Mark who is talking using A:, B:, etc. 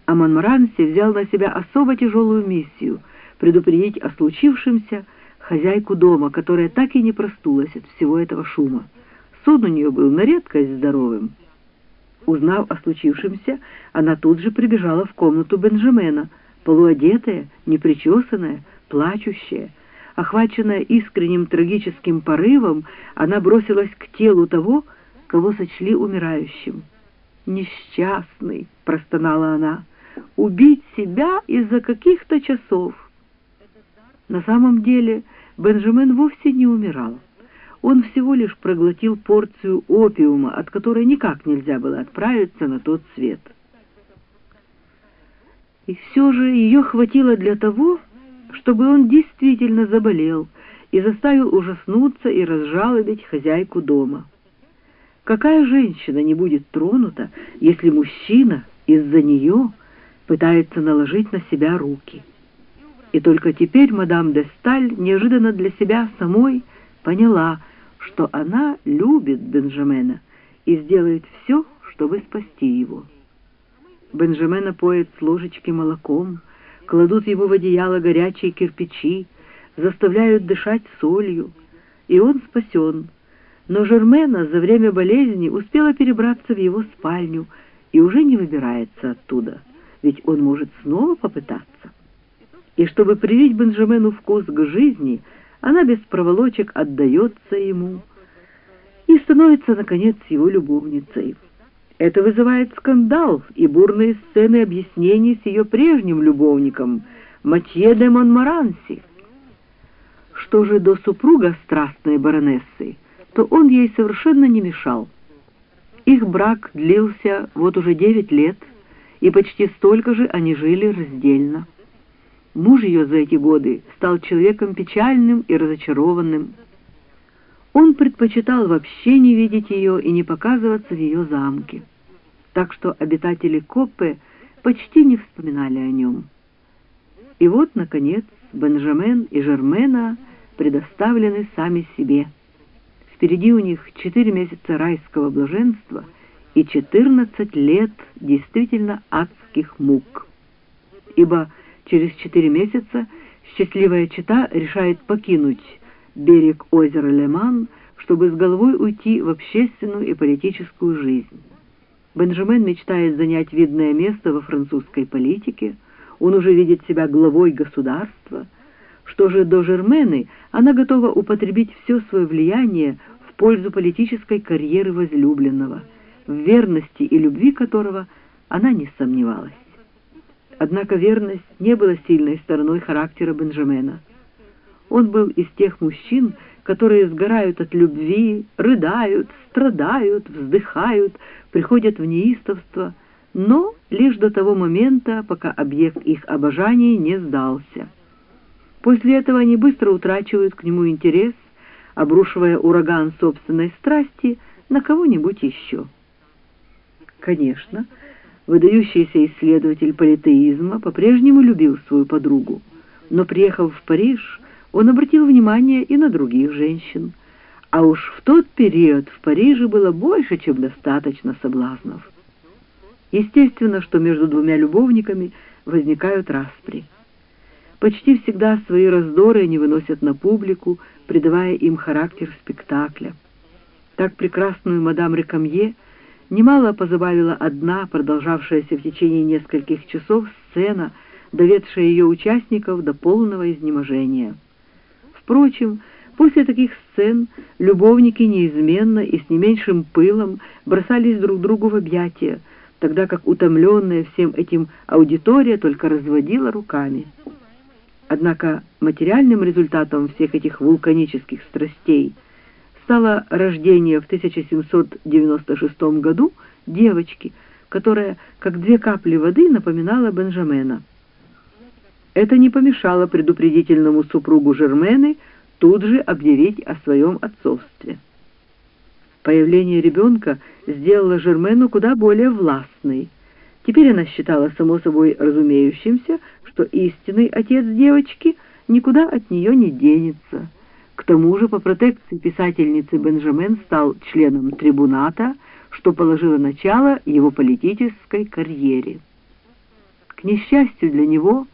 A: А Монморанси взял на себя особо тяжелую миссию — предупредить о случившемся хозяйку дома, которая так и не проснулась от всего этого шума. Сон у нее был на редкость здоровым. Узнав о случившемся, она тут же прибежала в комнату Бенджамена, полуодетая, непричесанная, плачущая. Охваченная искренним трагическим порывом, она бросилась к телу того, кого сочли умирающим. «Несчастный!» — простонала она. «Убить себя из-за каких-то часов!» На самом деле Бенджамен вовсе не умирал. Он всего лишь проглотил порцию опиума, от которой никак нельзя было отправиться на тот свет. И все же ее хватило для того, чтобы он действительно заболел и заставил ужаснуться и разжалобить хозяйку дома. Какая женщина не будет тронута, если мужчина из-за нее пытается наложить на себя руки? И только теперь мадам де Сталь неожиданно для себя самой поняла, что она любит Бенджамена и сделает все, чтобы спасти его. Бенджамена поят с ложечки молоком, кладут его в одеяло горячие кирпичи, заставляют дышать солью, и он спасен. Но Жермена за время болезни успела перебраться в его спальню и уже не выбирается оттуда, ведь он может снова попытаться. И чтобы привить Бенджамену вкус к жизни, она без проволочек отдается ему и становится, наконец, его любовницей. Это вызывает скандал и бурные сцены объяснений с ее прежним любовником, Матье де Монморанси. Что же до супруга страстной баронессы, то он ей совершенно не мешал. Их брак длился вот уже 9 лет, и почти столько же они жили раздельно. Муж ее за эти годы стал человеком печальным и разочарованным. Он предпочитал вообще не видеть ее и не показываться в ее замке, так что обитатели Коппе почти не вспоминали о нем. И вот, наконец, Бенджамен и Жермена предоставлены сами себе. Впереди у них 4 месяца райского блаженства и 14 лет действительно адских мук. Ибо через 4 месяца счастливая чета решает покинуть берег озера Леман, чтобы с головой уйти в общественную и политическую жизнь. Бенджамен мечтает занять видное место во французской политике, он уже видит себя главой государства. Что же до Жермены, она готова употребить все свое влияние в пользу политической карьеры возлюбленного, в верности и любви которого она не сомневалась. Однако верность не была сильной стороной характера Бенджамена. Он был из тех мужчин, которые сгорают от любви, рыдают, страдают, вздыхают, приходят в неистовство, но лишь до того момента, пока объект их обожания не сдался. После этого они быстро утрачивают к нему интерес, обрушивая ураган собственной страсти на кого-нибудь еще. Конечно, выдающийся исследователь политеизма по-прежнему любил свою подругу, но, приехав в Париж, он обратил внимание и на других женщин, а уж в тот период в Париже было больше, чем достаточно соблазнов. Естественно, что между двумя любовниками возникают распри. Почти всегда свои раздоры они выносят на публику, придавая им характер спектакля. Так прекрасную мадам Рекамье немало позабавила одна, продолжавшаяся в течение нескольких часов, сцена, доведшая ее участников до полного изнеможения. Впрочем, после таких сцен любовники неизменно и с не меньшим пылом бросались друг другу в объятия, тогда как утомленная всем этим аудитория только разводила руками. Однако материальным результатом всех этих вулканических страстей стало рождение в 1796 году девочки, которая, как 2 капли воды, напоминала Бенджамена. Это не помешало предупредительному супругу Жермены тут же объявить о своем отцовстве. Появление ребенка сделало Жермену куда более властной. Теперь она считала само собой разумеющимся, что истинный отец девочки никуда от нее не денется. К тому же по протекции писательницы Бенджамен стал членом трибуната, что положило начало его политической карьере. К несчастью для него,